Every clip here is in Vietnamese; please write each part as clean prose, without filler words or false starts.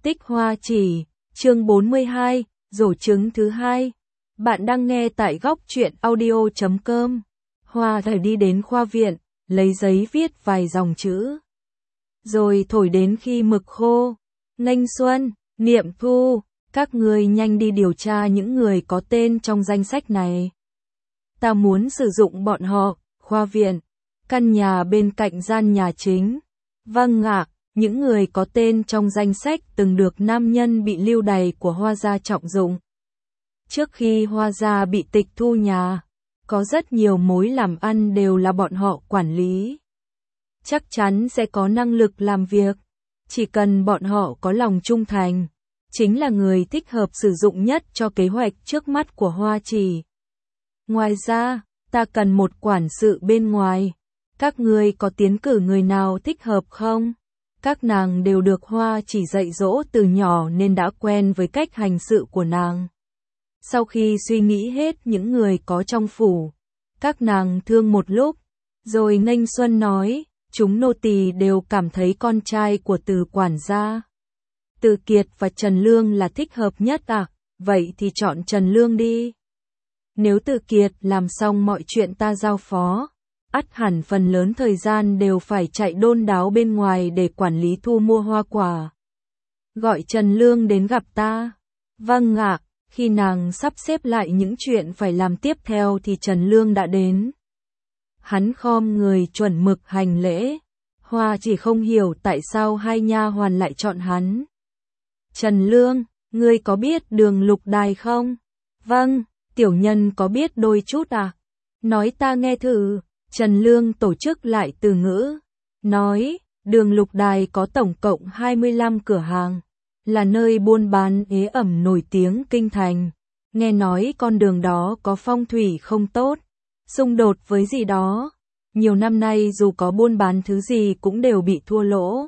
Tích Hoa Chỉ, chương 42, rổ trứng thứ hai. Bạn đang nghe tại góc truyện audio.com. Hoa thở đi đến khoa viện, lấy giấy viết vài dòng chữ. Rồi thổi đến khi mực khô. Nghênh Xuân, Niệm Thu, các người nhanh đi điều tra những người có tên trong danh sách này. Ta muốn sử dụng bọn họ, khoa viện, căn nhà bên cạnh gian nhà chính. Vâng ạ. Những người có tên trong danh sách từng được nam nhân bị lưu đày của Hoa gia trọng dụng. Trước khi Hoa gia bị tịch thu nhà, có rất nhiều mối làm ăn đều là bọn họ quản lý. Chắc chắn sẽ có năng lực làm việc, chỉ cần bọn họ có lòng trung thành, chính là người thích hợp sử dụng nhất cho kế hoạch trước mắt của Hoa Chỉ. Ngoài ra, ta cần một quản sự bên ngoài. Các ngươi có tiến cử người nào thích hợp không? Các nàng đều được Hoa Chỉ dạy dỗ từ nhỏ nên đã quen với cách hành sự của nàng. Sau khi suy nghĩ hết những người có trong phủ, các nàng thương một lúc, rồi Nghênh Xuân nói, chúng nô tỳ đều cảm thấy con trai của Từ quản gia, Từ Kiệt và Trần Lương là thích hợp nhất à, vậy thì chọn Trần Lương đi. Nếu Từ Kiệt làm xong mọi chuyện ta giao phó, ắt hẳn phần lớn thời gian đều phải chạy đôn đáo bên ngoài để quản lý thu mua hoa quả. Gọi Trần Lương đến gặp ta. Vâng ạ. Khi nàng sắp xếp lại những chuyện phải làm tiếp theo thì Trần Lương đã đến. Hắn khom người chuẩn mực hành lễ. Hoa chỉ không hiểu tại sao hai nha hoàn lại chọn hắn. Trần Lương, ngươi có biết Đường Lục Đài không? Vâng, tiểu nhân có biết đôi chút à? Nói ta nghe thử. Trần Lương tổ chức lại từ ngữ, nói, Đường Lục Đài có tổng cộng 25 cửa hàng, là nơi buôn bán ế ẩm nổi tiếng kinh thành. Nghe nói con đường đó có phong thủy không tốt, xung đột với gì đó. Nhiều năm nay dù có buôn bán thứ gì cũng đều bị thua lỗ.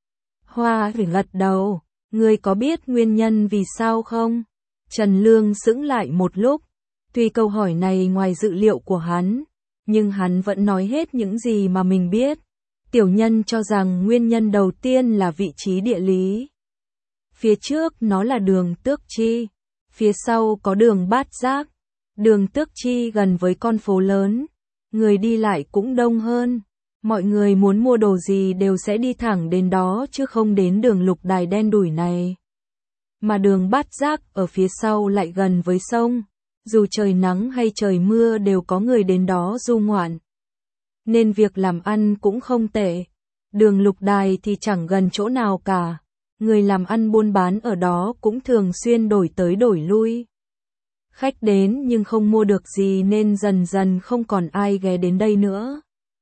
Hoa phải gật đầu, ngươi có biết nguyên nhân vì sao không? Trần Lương sững lại một lúc, tuy câu hỏi này ngoài dự liệu của hắn, nhưng hắn vẫn nói hết những gì mà mình biết. Tiểu nhân cho rằng nguyên nhân đầu tiên là vị trí địa lý. Phía trước nó là đường Tước Chi, phía sau có đường Bát Giác. Đường Tước Chi gần với con phố lớn, người đi lại cũng đông hơn. Mọi người muốn mua đồ gì đều sẽ đi thẳng đến đó chứ không đến đường Lục Đài đen đủi này. Mà đường Bát Giác ở phía sau lại gần với sông. Dù trời nắng hay trời mưa đều có người đến đó du ngoạn. Nên việc làm ăn cũng không tệ. Đường Lục Đài thì chẳng gần chỗ nào cả. Người làm ăn buôn bán ở đó cũng thường xuyên đổi tới đổi lui. Khách đến nhưng không mua được gì nên dần dần không còn ai ghé đến đây nữa.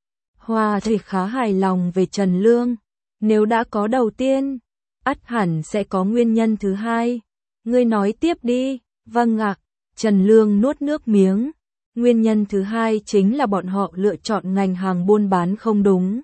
Hoa thì khá hài lòng về Trần Lương. Nếu đã có đầu tiên, ắt hẳn sẽ có nguyên nhân thứ hai. Ngươi nói tiếp đi. Vâng ạ. Trần Lương nuốt nước miếng. Nguyên nhân thứ hai chính là bọn họ lựa chọn ngành hàng buôn bán không đúng.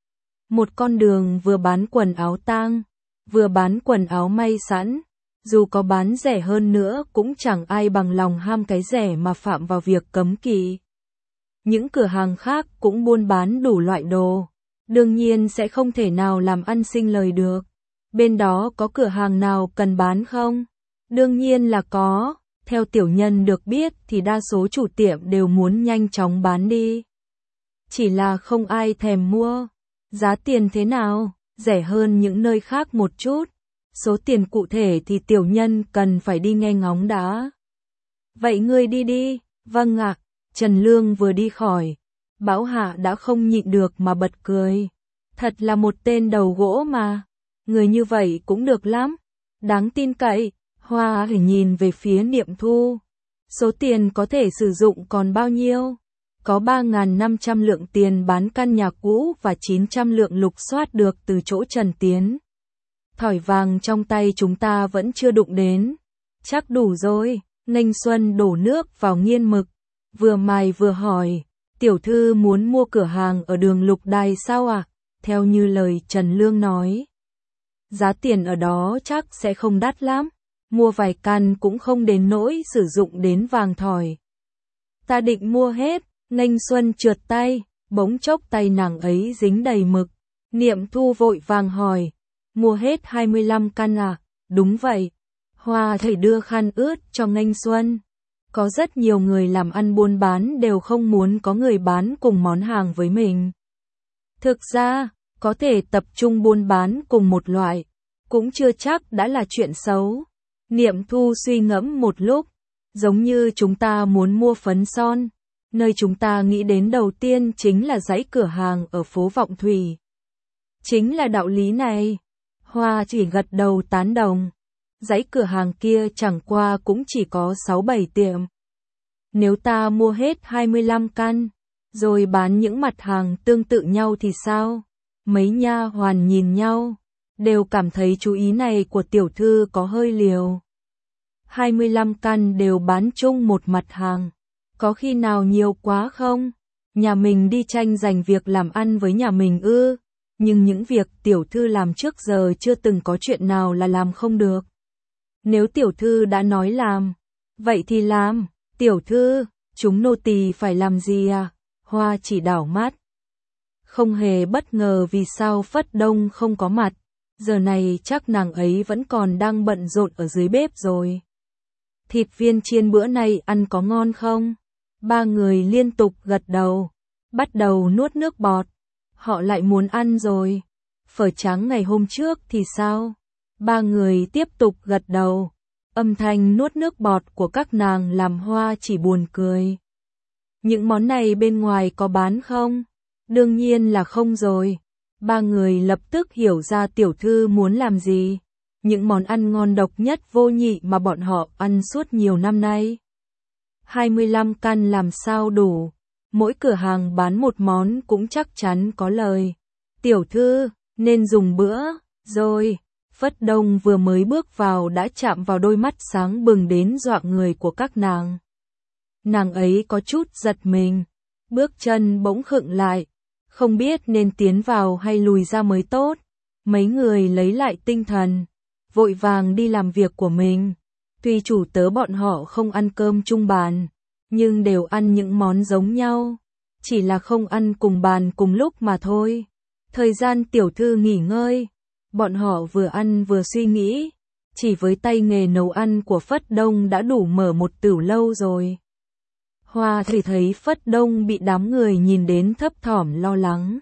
Một con đường vừa bán quần áo tang, vừa bán quần áo may sẵn. Dù có bán rẻ hơn nữa cũng chẳng ai bằng lòng ham cái rẻ mà phạm vào việc cấm kỵ. Những cửa hàng khác cũng buôn bán đủ loại đồ. Đương nhiên sẽ không thể nào làm ăn sinh lời được. Bên đó có cửa hàng nào cần bán không? Đương nhiên là có. Theo tiểu nhân được biết thì đa số chủ tiệm đều muốn nhanh chóng bán đi. Chỉ là không ai thèm mua. Giá tiền thế nào? Rẻ hơn những nơi khác một chút. Số tiền cụ thể thì tiểu nhân cần phải đi nghe ngóng đã. Vậy ngươi đi đi. Vâng ạ. Trần Lương vừa đi khỏi, Bảo Hạ đã không nhịn được mà bật cười. Thật là một tên đầu gỗ mà. Người như vậy cũng được lắm. Đáng tin cậy. Hoa phải nhìn về phía Niệm Thu. Số tiền có thể sử dụng còn bao nhiêu? Có 3.500 lượng tiền bán căn nhà cũ và 900 lượng lục soát được từ chỗ Trần Tiến. Thỏi vàng trong tay chúng ta vẫn chưa đụng đến. Chắc đủ rồi. Nghênh Xuân đổ nước vào nghiên mực. Vừa mài vừa hỏi. Tiểu thư muốn mua cửa hàng ở đường Lục Đài sao ạ? Theo như lời Trần Lương nói. Giá tiền ở đó chắc sẽ không đắt lắm. Mua vài căn cũng không đến nỗi sử dụng đến vàng thỏi. Ta định mua hết. Nghênh Xuân trượt tay, bỗng chốc tay nàng ấy dính đầy mực. Niệm Thu vội vàng hỏi, mua hết 25 căn à? Đúng vậy. Hoa thầy đưa khăn ướt cho Nghênh Xuân. Có rất nhiều người làm ăn buôn bán đều không muốn có người bán cùng món hàng với mình. Thực ra, có thể tập trung buôn bán cùng một loại, cũng chưa chắc đã là chuyện xấu. Niệm Thu suy ngẫm một lúc, giống như chúng ta muốn mua phấn son, nơi chúng ta nghĩ đến đầu tiên chính là dãy cửa hàng ở phố Vọng Thủy. Chính là đạo lý này. Hoa chỉ gật đầu tán đồng. Dãy cửa hàng kia chẳng qua cũng chỉ có 6-7 tiệm. Nếu ta mua hết 25 căn, rồi bán những mặt hàng tương tự nhau thì sao? Mấy nha hoàn nhìn nhau, đều cảm thấy chú ý này của tiểu thư có hơi liều. 25 căn đều bán chung một mặt hàng, có khi nào nhiều quá không? Nhà mình đi tranh giành việc làm ăn với nhà mình ư? Nhưng những việc tiểu thư làm trước giờ chưa từng có chuyện nào là làm không được. Nếu tiểu thư đã nói làm, vậy thì làm. Tiểu thư, chúng nô tỳ phải làm gì à? Hoa chỉ đảo mắt. Không hề bất ngờ vì sao Phất Đông không có mặt. Giờ này chắc nàng ấy vẫn còn đang bận rộn ở dưới bếp rồi. Thịt viên chiên bữa nay ăn có ngon không? Ba người liên tục gật đầu, bắt đầu nuốt nước bọt. Họ lại muốn ăn rồi. Phở trắng ngày hôm trước thì sao? Ba người tiếp tục gật đầu. Âm thanh nuốt nước bọt của các nàng làm Hoa chỉ buồn cười. Những món này bên ngoài có bán không? Đương nhiên là không rồi. Ba người lập tức hiểu ra tiểu thư muốn làm gì. Những món ăn ngon độc nhất vô nhị mà bọn họ ăn suốt nhiều năm nay. 25 căn làm sao đủ? Mỗi cửa hàng bán một món cũng chắc chắn có lời. Tiểu thư, nên dùng bữa, rồi. Phất Đông vừa mới bước vào đã chạm vào đôi mắt sáng bừng đến dọa người của các nàng. Nàng ấy có chút giật mình, bước chân bỗng khựng lại, không biết nên tiến vào hay lùi ra mới tốt. Mấy người lấy lại tinh thần, vội vàng đi làm việc của mình. Tuy chủ tớ bọn họ không ăn cơm chung bàn, nhưng đều ăn những món giống nhau, chỉ là không ăn cùng bàn cùng lúc mà thôi. Thời gian tiểu thư nghỉ ngơi, bọn họ vừa ăn vừa suy nghĩ, chỉ với tay nghề nấu ăn của Phất Đông đã đủ mở một tửu lâu rồi. Hoa thì thấy Phất Đông bị đám người nhìn đến thấp thỏm lo lắng.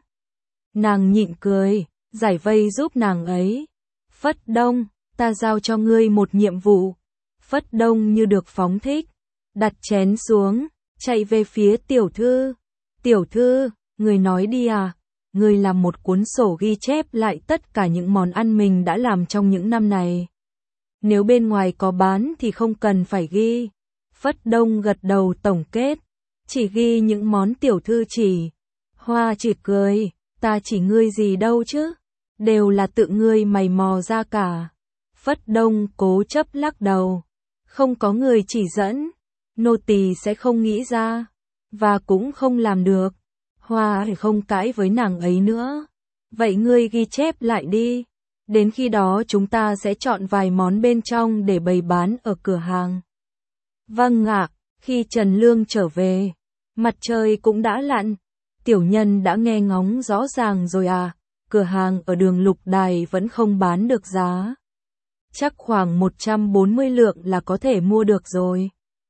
Nàng nhịn cười, giải vây giúp nàng ấy. Phất Đông, ta giao cho ngươi một nhiệm vụ. Phất Đông như được phóng thích, đặt chén xuống, chạy về phía tiểu thư. Tiểu thư, người nói đi à? Người làm một cuốn sổ ghi chép lại tất cả những món ăn mình đã làm trong những năm này. Nếu bên ngoài có bán thì không cần phải ghi. Phất Đông gật đầu tổng kết, chỉ ghi những món tiểu thư chỉ. Hoa chỉ cười, ta chỉ ngươi gì đâu chứ, đều là tự ngươi mày mò ra cả. Phất Đông cố chấp lắc đầu, không có người chỉ dẫn, nô tỳ sẽ không nghĩ ra, và cũng không làm được. Hoa không cãi với nàng ấy nữa. Vậy ngươi ghi chép lại đi, đến khi đó chúng ta sẽ chọn vài món bên trong để bày bán ở cửa hàng. Vâng ạ. Khi Trần Lương trở về, mặt trời cũng đã lặn. Tiểu nhân đã nghe ngóng rõ ràng rồi à, cửa hàng ở đường Lục Đài vẫn không bán được giá. Chắc khoảng 140 lượng là có thể mua được rồi.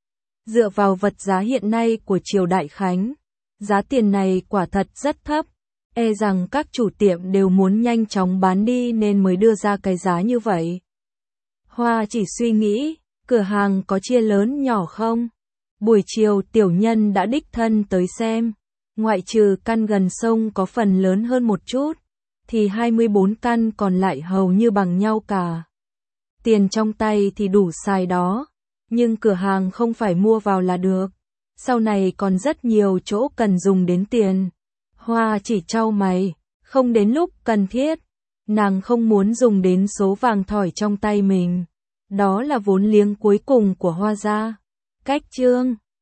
Dựa vào vật giá hiện nay của triều Đại Khánh, giá tiền này quả thật rất thấp, e rằng các chủ tiệm đều muốn nhanh chóng bán đi nên mới đưa ra cái giá như vậy. Hoa chỉ suy nghĩ, cửa hàng có chia lớn nhỏ không? Buổi chiều tiểu nhân đã đích thân tới xem, ngoại trừ căn gần sông có phần lớn hơn một chút, thì 24 căn còn lại hầu như bằng nhau cả. Tiền trong tay thì đủ xài đó, nhưng cửa hàng không phải mua vào là được. Sau này còn rất nhiều chỗ cần dùng đến tiền. Hoa chỉ chau mày, không đến lúc cần thiết. Nàng không muốn dùng đến số vàng thỏi trong tay mình. Đó là vốn liếng cuối cùng của Hoa gia. Cách chương